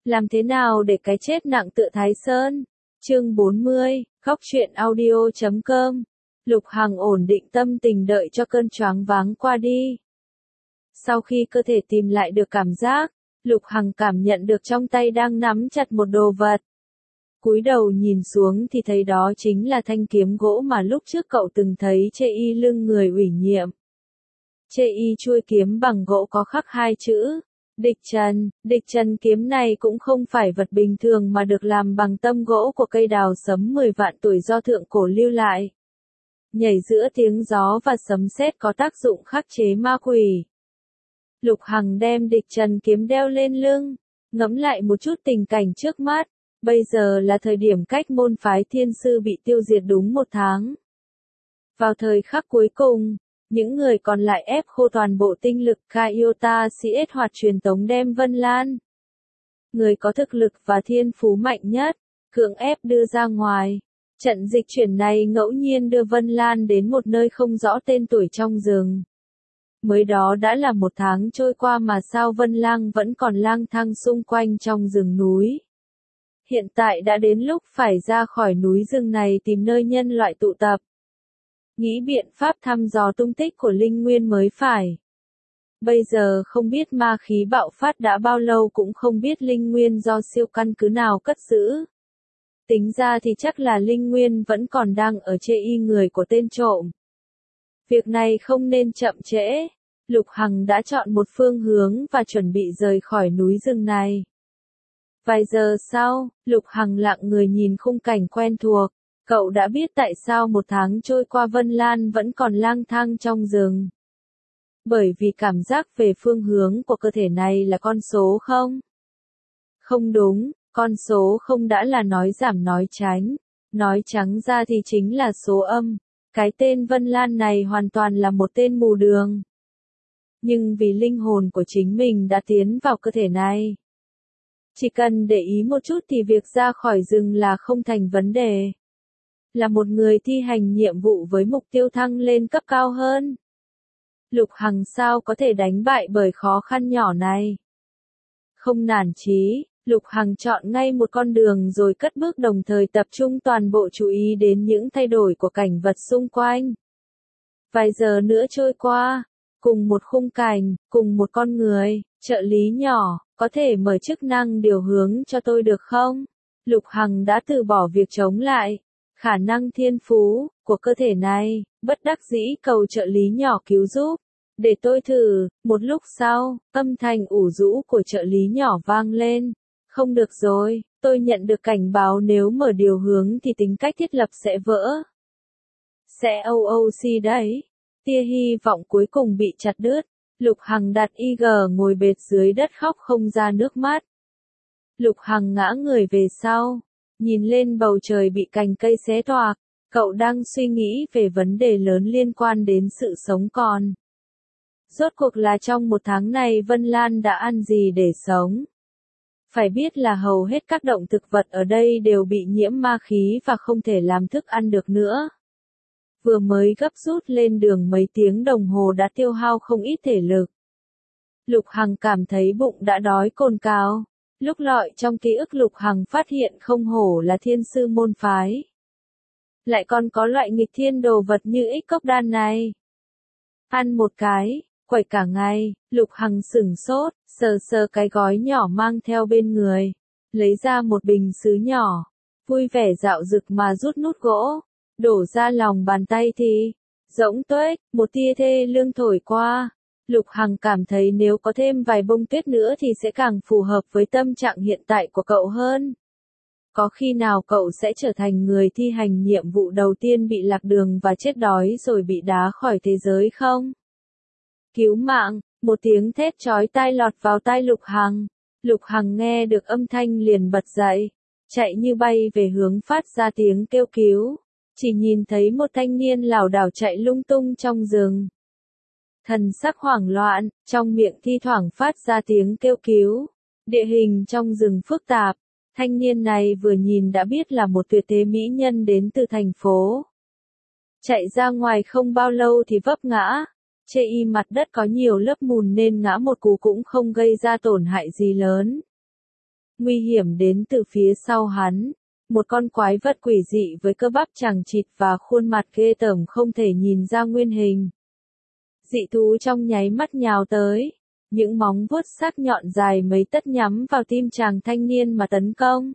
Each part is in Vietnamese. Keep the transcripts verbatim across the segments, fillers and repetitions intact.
Làm thế nào để cái chết nặng tựa Thái Sơn? Chương bốn mươi, Góc truyện audio chấm com. Lục Hằng ổn định tâm tình đợi cho cơn choáng váng qua đi. Sau khi cơ thể tìm lại được cảm giác, Lục Hằng cảm nhận được trong tay đang nắm chặt một đồ vật. Cúi đầu nhìn xuống thì thấy đó chính là thanh kiếm gỗ mà lúc trước cậu từng thấy trên y lưng người ủy nhiệm. Trên y chuôi kiếm bằng gỗ có khắc hai chữ Địch Trần. Địch Trần kiếm này cũng không phải vật bình thường mà được làm bằng tâm gỗ của cây đào sấm mười vạn tuổi do thượng cổ lưu lại. Nhảy giữa tiếng gió và sấm sét có tác dụng khắc chế ma quỷ. Lục Hằng đem Địch Trần kiếm đeo lên lưng, ngẫm lại một chút tình cảnh trước mắt. Bây giờ là thời điểm cách môn phái thiên sư bị tiêu diệt đúng một tháng. Vào thời khắc cuối cùng, những người còn lại ép khô toàn bộ tinh lực Kaiota xê ét hoạt truyền tống đem Vân Lan. Người có thực lực và thiên phú mạnh nhất, cưỡng ép đưa ra ngoài. Trận dịch chuyển này ngẫu nhiên đưa Vân Lan đến một nơi không rõ tên tuổi trong rừng. Mới đó đã là một tháng trôi qua mà sao Vân Lang vẫn còn lang thang xung quanh trong rừng núi. Hiện tại đã đến lúc phải ra khỏi núi rừng này tìm nơi nhân loại tụ tập. Nghĩ biện pháp thăm dò tung tích của linh nguyên mới phải. Bây giờ không biết ma khí bạo phát đã bao lâu cũng không biết linh nguyên do siêu căn cứ nào cất giữ. Tính ra thì chắc là linh nguyên vẫn còn đang ở trên y người của tên trộm. Việc này không nên chậm trễ. Lục Hằng đã chọn một phương hướng và chuẩn bị rời khỏi núi rừng này. Vài giờ sau, Lục Hằng lặng người nhìn khung cảnh quen thuộc. Cậu đã biết tại sao một tháng trôi qua Vân Lan vẫn còn lang thang trong rừng. Bởi vì cảm giác về phương hướng của cơ thể này là con số không? Không đúng, con số không đã là nói giảm nói tránh. Nói trắng ra thì chính là số âm. Cái tên Vân Lan này hoàn toàn là một tên mù đường. Nhưng vì linh hồn của chính mình đã tiến vào cơ thể này. Chỉ cần để ý một chút thì việc ra khỏi rừng là không thành vấn đề. Là một người thi hành nhiệm vụ với mục tiêu thăng lên cấp cao hơn. Lục Hằng sao có thể đánh bại bởi khó khăn nhỏ này. Không nản chí, Lục Hằng chọn ngay một con đường rồi cất bước đồng thời tập trung toàn bộ chú ý đến những thay đổi của cảnh vật xung quanh. Vài giờ nữa trôi qua, cùng một khung cảnh, cùng một con người, trợ lý nhỏ, có thể mở chức năng điều hướng cho tôi được không? Lục Hằng đã từ bỏ việc chống lại khả năng thiên phú của cơ thể này, bất đắc dĩ cầu trợ lý nhỏ cứu giúp. Để tôi thử. Một lúc sau, âm thanh ủ rũ của trợ lý nhỏ vang lên. Không được rồi, tôi nhận được cảnh báo nếu mở điều hướng thì tính cách thiết lập sẽ vỡ. Sẽ o o xê đấy. Tia hy vọng cuối cùng bị chặt đứt. Lục Hằng đặt i giê ngồi bệt dưới đất khóc không ra nước mắt. Lục Hằng ngã người về sau. Nhìn lên bầu trời bị cành cây xé toạc, cậu đang suy nghĩ về vấn đề lớn liên quan đến sự sống còn. Rốt cuộc là trong một tháng này Vân Lan đã ăn gì để sống? Phải biết là hầu hết các động thực vật ở đây đều bị nhiễm ma khí và không thể làm thức ăn được nữa. Vừa mới gấp rút lên đường mấy tiếng đồng hồ đã tiêu hao không ít thể lực. Lục Hằng cảm thấy bụng đã đói cồn cào. Lúc lọi trong ký ức Lục Hằng phát hiện không hổ là thiên sư môn phái. Lại còn có loại nghịch thiên đồ vật như ích cốc đan này. Ăn một cái, quẩy cả ngày, Lục Hằng sửng sốt, sờ sờ cái gói nhỏ mang theo bên người. Lấy ra một bình sứ nhỏ, vui vẻ dạo dực mà rút nút gỗ, đổ ra lòng bàn tay thì, rỗng tuếch, một tia thê lương thổi qua. Lục Hằng cảm thấy nếu có thêm vài bông tuyết nữa thì sẽ càng phù hợp với tâm trạng hiện tại của cậu hơn. Có khi nào cậu sẽ trở thành người thi hành nhiệm vụ đầu tiên bị lạc đường và chết đói rồi bị đá khỏi thế giới không? Cứu mạng, một tiếng thét chói tai lọt vào tai Lục Hằng. Lục Hằng nghe được âm thanh liền bật dậy, chạy như bay về hướng phát ra tiếng kêu cứu. Chỉ nhìn thấy một thanh niên lảo đảo chạy lung tung trong rừng. Thần sắc hoảng loạn, trong miệng thi thoảng phát ra tiếng kêu cứu. Địa hình trong rừng phức tạp, thanh niên này vừa nhìn đã biết là một tuyệt thế mỹ nhân đến từ thành phố. Chạy ra ngoài không bao lâu thì vấp ngã. Chê y mặt đất có nhiều lớp mùn nên ngã một cú cũng không gây ra tổn hại gì lớn. Nguy hiểm đến từ phía sau hắn. Một con quái vật quỷ dị với cơ bắp chằng chịt và khuôn mặt ghê tởm không thể nhìn ra nguyên hình. Dị thú trong nháy mắt nhào tới. Những móng vuốt sắc nhọn dài mấy tấc nhắm vào tim chàng thanh niên mà tấn công.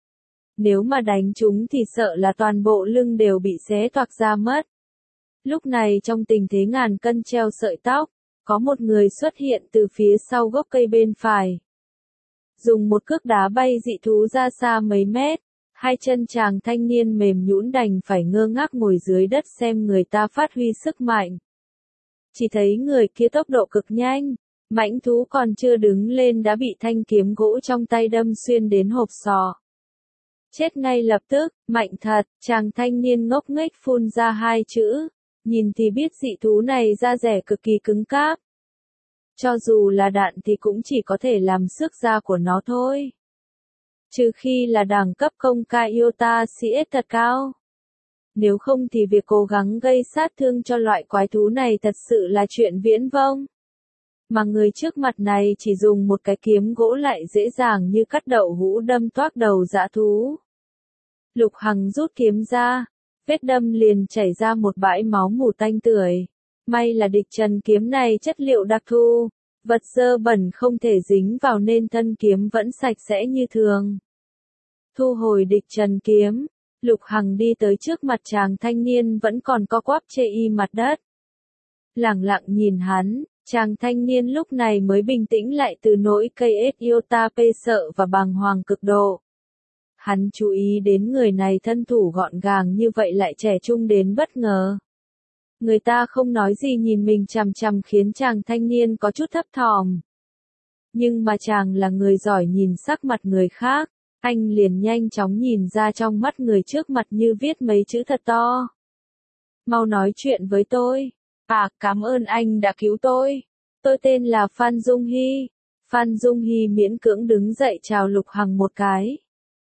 Nếu mà đánh chúng thì sợ là toàn bộ lưng đều bị xé toạc ra mất. Lúc này trong tình thế ngàn cân treo sợi tóc, có một người xuất hiện từ phía sau gốc cây bên phải. Dùng một cước đá bay dị thú ra xa mấy mét, hai chân chàng thanh niên mềm nhũn đành phải ngơ ngác ngồi dưới đất xem người ta phát huy sức mạnh. Chỉ thấy người kia tốc độ cực nhanh, mãnh thú còn chưa đứng lên đã bị thanh kiếm gỗ trong tay đâm xuyên đến hộp sọ. Chết ngay lập tức, mạnh thật, chàng thanh niên ngốc nghếch phun ra hai chữ, nhìn thì biết dị thú này da dẻ cực kỳ cứng cáp. Cho dù là đạn thì cũng chỉ có thể làm xước da của nó thôi. Trừ khi là đẳng cấp công ca iota xê ét thật cao. Nếu không thì việc cố gắng gây sát thương cho loại quái thú này thật sự là chuyện viễn vông. Mà người trước mặt này chỉ dùng một cái kiếm gỗ lại dễ dàng như cắt đậu hũ đâm toác đầu dã thú. Lục Hằng rút kiếm ra, vết đâm liền chảy ra một bãi máu mù tanh tưởi. May là địch trần kiếm này chất liệu đặc thù, vật dơ bẩn không thể dính vào nên thân kiếm vẫn sạch sẽ như thường. Thu hồi địch trần kiếm, Lục Hằng đi tới trước mặt chàng thanh niên vẫn còn co quắp chê y mặt đất. Lẳng lặng nhìn hắn, chàng thanh niên lúc này mới bình tĩnh lại từ nỗi cây ết iota p sợ và bàng hoàng cực độ. Hắn chú ý đến người này thân thủ gọn gàng như vậy lại trẻ trung đến bất ngờ. Người ta không nói gì nhìn mình chằm chằm khiến chàng thanh niên có chút thấp thỏm. Nhưng mà chàng là người giỏi nhìn sắc mặt người khác, anh liền nhanh chóng nhìn ra trong mắt người trước mặt như viết mấy chữ thật to. Mau nói chuyện với tôi. À, cảm ơn anh đã cứu tôi. Tôi tên là Phan Dung Hy. Phan Dung Hy miễn cưỡng đứng dậy chào Lục Hằng một cái.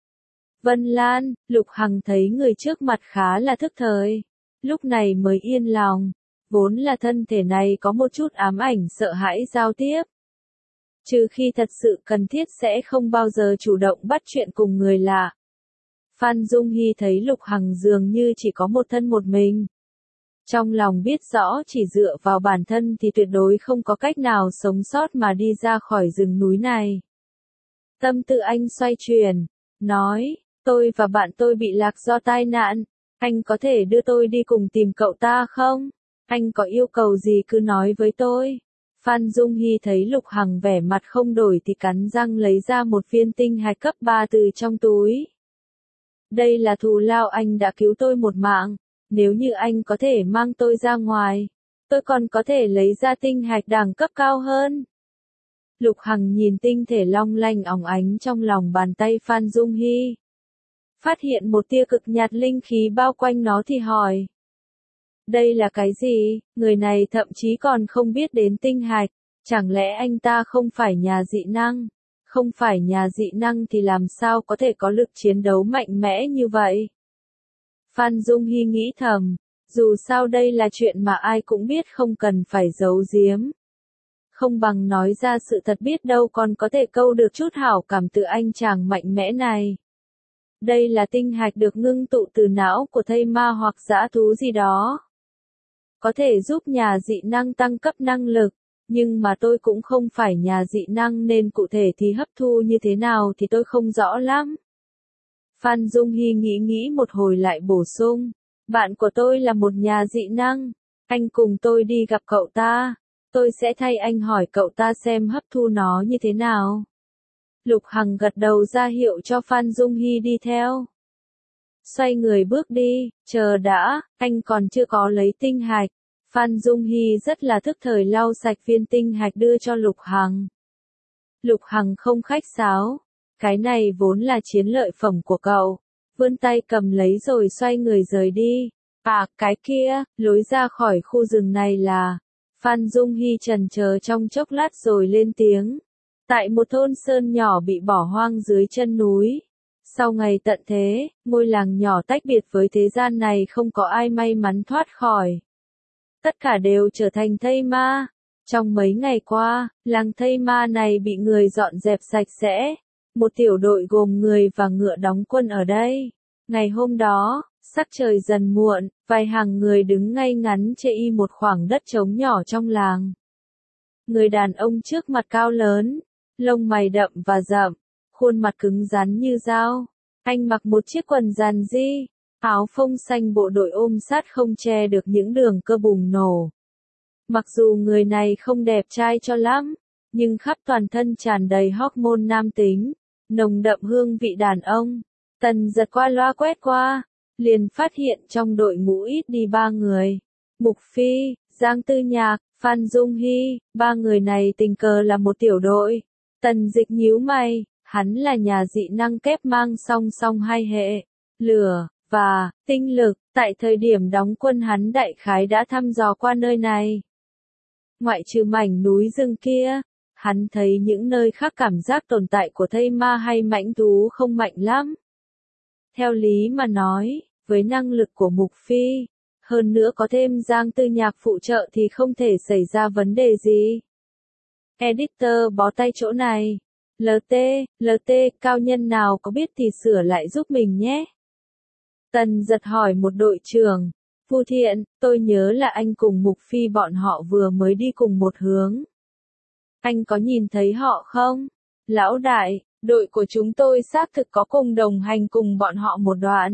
Vân Lan, Lục Hằng thấy người trước mặt khá là thức thời. Lúc này mới yên lòng. Vốn là thân thể này có một chút ám ảnh sợ hãi giao tiếp. Trừ khi thật sự cần thiết sẽ không bao giờ chủ động bắt chuyện cùng người lạ. Phan Dung Hy thấy Lục Hằng dường như chỉ có một thân một mình. Trong lòng biết rõ chỉ dựa vào bản thân thì tuyệt đối không có cách nào sống sót mà đi ra khỏi rừng núi này. Tâm tư anh xoay chuyển, nói, tôi và bạn tôi bị lạc do tai nạn, anh có thể đưa tôi đi cùng tìm cậu ta không? Anh có yêu cầu gì cứ nói với tôi. Phan Dung Hy thấy Lục Hằng vẻ mặt không đổi thì cắn răng lấy ra một viên tinh hạch cấp ba từ trong túi. Đây là thù lao anh đã cứu tôi một mạng, nếu như anh có thể mang tôi ra ngoài, tôi còn có thể lấy ra tinh hạch đẳng cấp cao hơn. Lục Hằng nhìn tinh thể long lanh óng ánh trong lòng bàn tay Phan Dung Hy. Phát hiện một tia cực nhạt linh khí bao quanh nó thì hỏi. Đây là cái gì? Người này thậm chí còn không biết đến tinh hạch. Chẳng lẽ anh ta không phải nhà dị năng? Không phải nhà dị năng thì làm sao có thể có lực chiến đấu mạnh mẽ như vậy? Phan Dung Hy nghĩ thầm. Dù sao đây là chuyện mà ai cũng biết không cần phải giấu giếm. Không bằng nói ra sự thật biết đâu còn có thể câu được chút hảo cảm từ anh chàng mạnh mẽ này. Đây là tinh hạch được ngưng tụ từ não của thây ma hoặc dã thú gì đó. Có thể giúp nhà dị năng tăng cấp năng lực, nhưng mà tôi cũng không phải nhà dị năng nên cụ thể thì hấp thu như thế nào thì tôi không rõ lắm. Phan Dung Hy nghĩ nghĩ một hồi lại bổ sung, bạn của tôi là một nhà dị năng, anh cùng tôi đi gặp cậu ta, tôi sẽ thay anh hỏi cậu ta xem hấp thu nó như thế nào. Lục Hằng gật đầu ra hiệu cho Phan Dung Hy đi theo. Xoay người bước đi, chờ đã, anh còn chưa có lấy tinh hạch. Phan Dung Hy rất là thức thời lau sạch viên tinh hạch đưa cho Lục Hằng. Lục Hằng không khách sáo, cái này vốn là chiến lợi phẩm của cậu, vươn tay cầm lấy rồi xoay người rời đi. À, cái kia, lối ra khỏi khu rừng này là... Phan Dung Hy chần chờ trong chốc lát rồi lên tiếng. Tại một thôn sơn nhỏ bị bỏ hoang dưới chân núi. Sau ngày tận thế, ngôi làng nhỏ tách biệt với thế gian này không có ai may mắn thoát khỏi. Tất cả đều trở thành thây ma. Trong mấy ngày qua, làng thây ma này bị người dọn dẹp sạch sẽ. Một tiểu đội gồm người và ngựa đóng quân ở đây. Ngày hôm đó, sắc trời dần muộn, vài hàng người đứng ngay ngắn chê y một khoảng đất trống nhỏ trong làng. Người đàn ông trước mặt cao lớn, lông mày đậm và rậm, khuôn mặt cứng rắn như dao. Anh mặc một chiếc quần giàn di, áo phông xanh bộ đội ôm sát không che được những đường cơ bùng nổ. Mặc dù người này không đẹp trai cho lắm, nhưng khắp toàn thân tràn đầy hormone nam tính, nồng đậm hương vị đàn ông. Tần giật qua loa quét qua, liền phát hiện trong đội ngũ ít đi ba người. Mục Phi, Giang Tư Nhạc, Phan Dung Hy, ba người này tình cờ là một tiểu đội. Tần Dịch nhíu mày, hắn là nhà dị năng kép mang song song hai hệ, lửa, và, tinh lực, tại thời điểm đóng quân hắn đại khái đã thăm dò qua nơi này. Ngoại trừ mảnh núi rừng kia, hắn thấy những nơi khác cảm giác tồn tại của thây ma hay mãnh thú không mạnh lắm. Theo lý mà nói, với năng lực của Mục Phi, hơn nữa có thêm Giang Tư Nhạc phụ trợ thì không thể xảy ra vấn đề gì. Editor bó tay chỗ này. lờ tê, lờ tê, cao nhân nào có biết thì sửa lại giúp mình nhé. Tần giật hỏi một đội trưởng. Phu Thiện, tôi nhớ là anh cùng Mục Phi bọn họ vừa mới đi cùng một hướng. Anh có nhìn thấy họ không? Lão đại, đội của chúng tôi xác thực có cùng đồng hành cùng bọn họ một đoạn.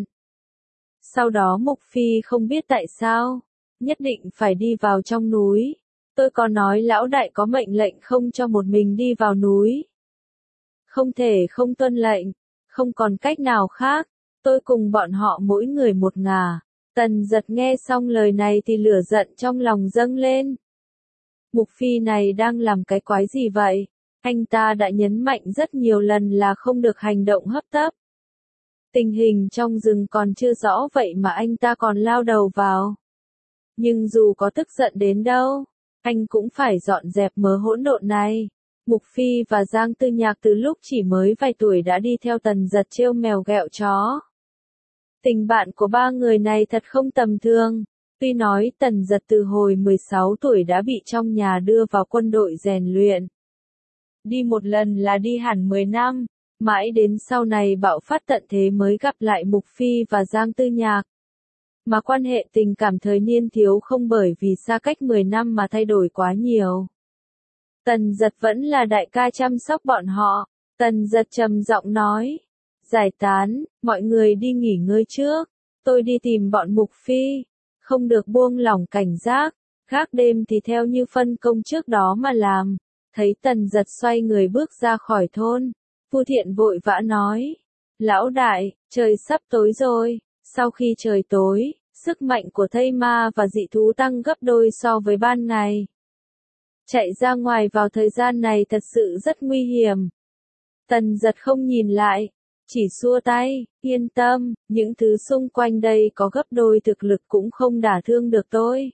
Sau đó Mục Phi không biết tại sao, nhất định phải đi vào trong núi. Tôi có nói lão đại có mệnh lệnh không cho một mình đi vào núi. Không thể không tuân lệnh, không còn cách nào khác, tôi cùng bọn họ mỗi người một ngả. Tần giật nghe xong lời này thì lửa giận trong lòng dâng lên. Mục Phi này đang làm cái quái gì vậy? Anh ta đã nhấn mạnh rất nhiều lần là không được hành động hấp tấp. Tình hình trong rừng còn chưa rõ vậy mà anh ta còn lao đầu vào. Nhưng dù có tức giận đến đâu, anh cũng phải dọn dẹp mớ hỗn độn này. Mục Phi và Giang Tư Nhạc từ lúc chỉ mới vài tuổi đã đi theo Tần giật trêu mèo ghẹo chó. Tình bạn của ba người này thật không tầm thường. Tuy nói Tần giật từ hồi mười sáu tuổi đã bị trong nhà đưa vào quân đội rèn luyện. Đi một lần là đi hẳn mười năm, mãi đến sau này bạo phát tận thế mới gặp lại Mục Phi và Giang Tư Nhạc. Mà quan hệ tình cảm thời niên thiếu không bởi vì xa cách mười năm mà thay đổi quá nhiều. Tần giật vẫn là đại ca chăm sóc bọn họ. Tần giật trầm giọng nói. Giải tán, mọi người đi nghỉ ngơi trước. Tôi đi tìm bọn Mục Phi. Không được buông lỏng cảnh giác. Gác đêm thì theo như phân công trước đó mà làm. Thấy Tần giật xoay người bước ra khỏi thôn. Phu Thiện vội vã nói. Lão đại, trời sắp tối rồi. Sau khi trời tối, sức mạnh của thây ma và dị thú tăng gấp đôi so với ban ngày. Chạy ra ngoài vào thời gian này thật sự rất nguy hiểm. Tần giật không nhìn lại, chỉ xua tay, yên tâm, những thứ xung quanh đây có gấp đôi thực lực cũng không đả thương được tôi.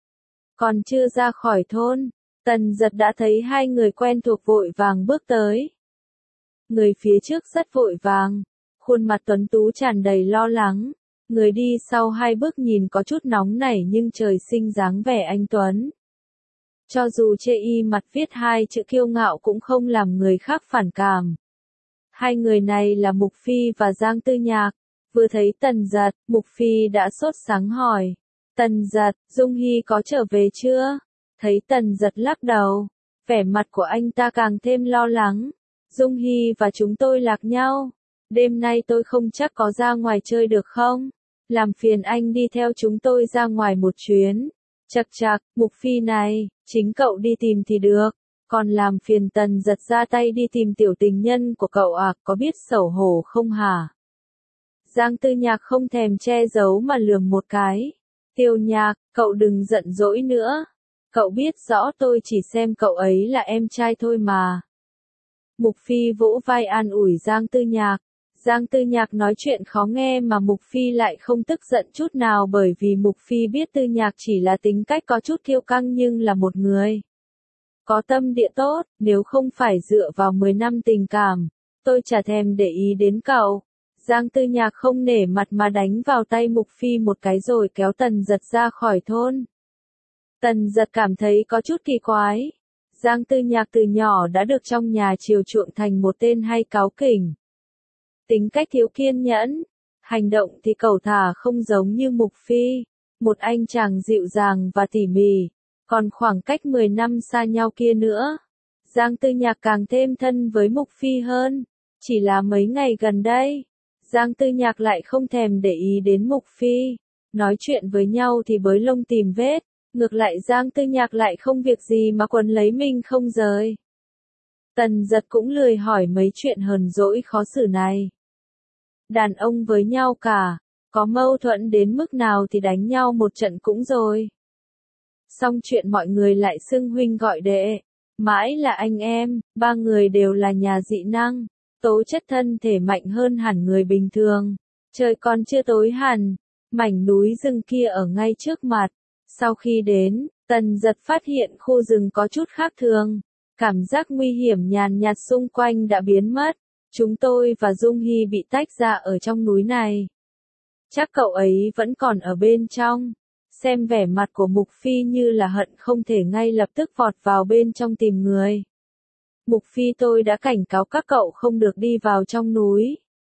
Còn chưa ra khỏi thôn, Tần giật đã thấy hai người quen thuộc vội vàng bước tới. Người phía trước rất vội vàng, khuôn mặt tuấn tú tràn đầy lo lắng. Người đi sau hai bước nhìn có chút nóng nảy nhưng trời sinh dáng vẻ anh tuấn. Cho dù chê y mặt viết hai chữ kiêu ngạo cũng không làm người khác phản cảm. Hai người này là Mục Phi và Giang Tư Nhạc. Vừa thấy Tần giật, Mục Phi đã sốt sáng hỏi. Tần giật, Dung Hy có trở về chưa? Thấy Tần giật lắc đầu, vẻ mặt của anh ta càng thêm lo lắng. Dung Hy và chúng tôi lạc nhau. Đêm nay tôi không chắc có ra ngoài chơi được không? Làm phiền anh đi theo chúng tôi ra ngoài một chuyến. Chậc chạc, Mục Phi này, chính cậu đi tìm thì được. Còn làm phiền Tần giật ra tay đi tìm tiểu tình nhân của cậu à, có biết xấu hổ không hả? Giang Tư Nhạc không thèm che giấu mà lườm một cái. Tiêu Nhạc, cậu đừng giận dỗi nữa. Cậu biết rõ tôi chỉ xem cậu ấy là em trai thôi mà. Mục Phi vỗ vai an ủi Giang Tư Nhạc. Giang Tư Nhạc nói chuyện khó nghe mà Mục Phi lại không tức giận chút nào bởi vì Mục Phi biết Tư Nhạc chỉ là tính cách có chút kiêu căng nhưng là một người có tâm địa tốt, nếu không phải dựa vào mười năm tình cảm, tôi chả thèm để ý đến cậu. Giang Tư Nhạc không nể mặt mà đánh vào tay Mục Phi một cái rồi kéo Tần giật ra khỏi thôn. Tần giật cảm thấy có chút kỳ quái. Giang Tư Nhạc từ nhỏ đã được trong nhà chiều chuộng thành một tên hay cáu kỉnh. Tính cách thiếu kiên nhẫn, hành động thì cẩu thả không giống như Mục Phi, một anh chàng dịu dàng và tỉ mỉ, còn khoảng cách mười năm xa nhau kia nữa. Giang Tư Nhạc càng thêm thân với Mục Phi hơn, chỉ là mấy ngày gần đây, Giang Tư Nhạc lại không thèm để ý đến Mục Phi, nói chuyện với nhau thì bới lông tìm vết, ngược lại Giang Tư Nhạc lại không việc gì mà quấn lấy mình không rời. Tần Giật cũng lười hỏi mấy chuyện hờn dỗi khó xử này. Đàn ông với nhau cả, có mâu thuẫn đến mức nào thì đánh nhau một trận cũng rồi. Xong chuyện mọi người lại xưng huynh gọi đệ, mãi là anh em, ba người đều là nhà dị năng, tố chất thân thể mạnh hơn hẳn người bình thường. Trời còn chưa tối hẳn, mảnh núi rừng kia ở ngay trước mặt. Sau khi đến, Tần Giật phát hiện khu rừng có chút khác thường, cảm giác nguy hiểm nhàn nhạt xung quanh đã biến mất. Chúng tôi và Dung Hy bị tách ra ở trong núi này. Chắc cậu ấy vẫn còn ở bên trong. Xem vẻ mặt của Mục Phi như là hận không thể ngay lập tức vọt vào bên trong tìm người. Mục Phi, tôi đã cảnh cáo các cậu không được đi vào trong núi.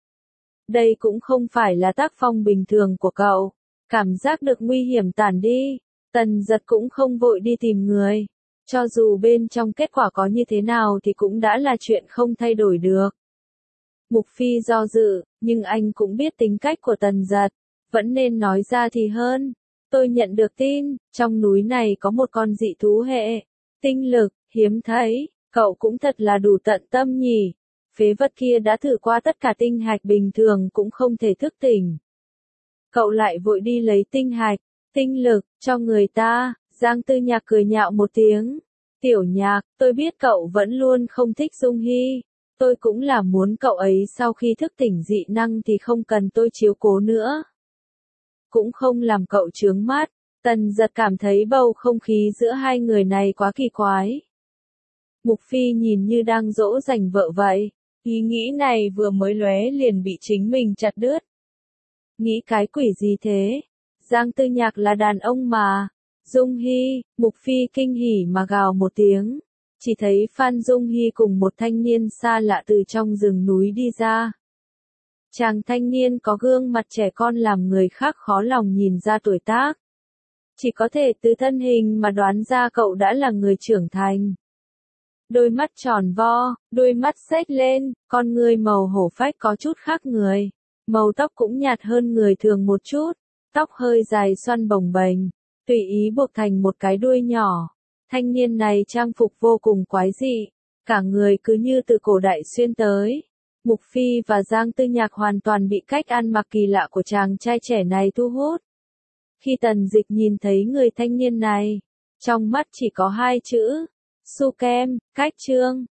Đây cũng không phải là tác phong bình thường của cậu. Cảm giác được nguy hiểm tản đi, Tần Giật cũng không vội đi tìm người. Cho dù bên trong kết quả có như thế nào thì cũng đã là chuyện không thay đổi được. Mục Phi do dự, nhưng anh cũng biết tính cách của Tần Giật, vẫn nên nói ra thì hơn. Tôi nhận được tin, trong núi này có một con dị thú hệ, tinh lực, hiếm thấy, cậu cũng thật là đủ tận tâm nhỉ. Phế vật kia đã thử qua tất cả tinh hạch bình thường cũng không thể thức tỉnh. Cậu lại vội đi lấy tinh hạch, tinh lực, cho người ta. Giang Tư Nhạc cười nhạo một tiếng. Tiểu Nhạc, tôi biết cậu vẫn luôn không thích Dung Hy. Tôi cũng là muốn cậu ấy sau khi thức tỉnh dị năng thì không cần tôi chiếu cố nữa. Cũng không làm cậu chướng mắt. Tần Giật cảm thấy bầu không khí giữa hai người này quá kỳ quái. Mục Phi nhìn như đang dỗ dành vợ vậy. Ý nghĩ này vừa mới lóe liền bị chính mình chặt đứt. Nghĩ cái quỷ gì thế? Giang Tư Nhạc là đàn ông mà. Dung Hy, Mục Phi kinh hỉ mà gào một tiếng. Chỉ thấy Phan Dung Hy cùng một thanh niên xa lạ từ trong rừng núi đi ra. Chàng thanh niên có gương mặt trẻ con làm người khác khó lòng nhìn ra tuổi tác. Chỉ có thể từ thân hình mà đoán ra cậu đã là người trưởng thành. Đôi mắt tròn vo, đôi mắt xếch lên, con người màu hổ phách có chút khác người. Màu tóc cũng nhạt hơn người thường một chút, tóc hơi dài xoăn bồng bềnh, tùy ý buộc thành một cái đuôi nhỏ. Thanh niên này trang phục vô cùng quái dị, cả người cứ như từ cổ đại xuyên tới. Mục Phi và Giang Tư Nhạc hoàn toàn bị cách ăn mặc kỳ lạ của chàng trai trẻ này thu hút. Khi Tần Dịch nhìn thấy người thanh niên này, trong mắt chỉ có hai chữ, su kem, cách trương.